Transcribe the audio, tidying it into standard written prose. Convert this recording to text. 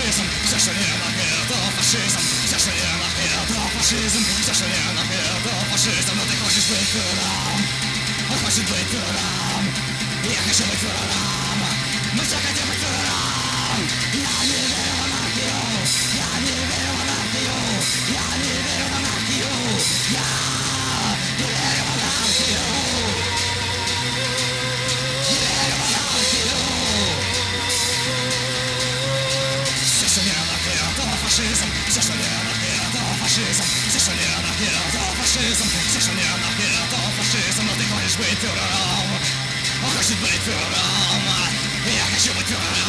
фашизм, все, что не на это фашизм, все, что не на это фашизм, все, что не на это фашизм. Но ты хочешь быть фюрером, он хочет быть фюрером, я хочу быть фюрером, мы все хотим быть фюрером. Я не верю в анархию, я не верю в анархию, я не верю в анархию, я не верю в анархию, не верю в анархию. Все, что не анархия, то фашизм, все, что не анархия, то фашизм, все, что не анархия, то фашизм, все, что не анархия, то фашизм. Но ты хочешь быть фюрером, он хочет быть фюрером, я хочу быть фюрером.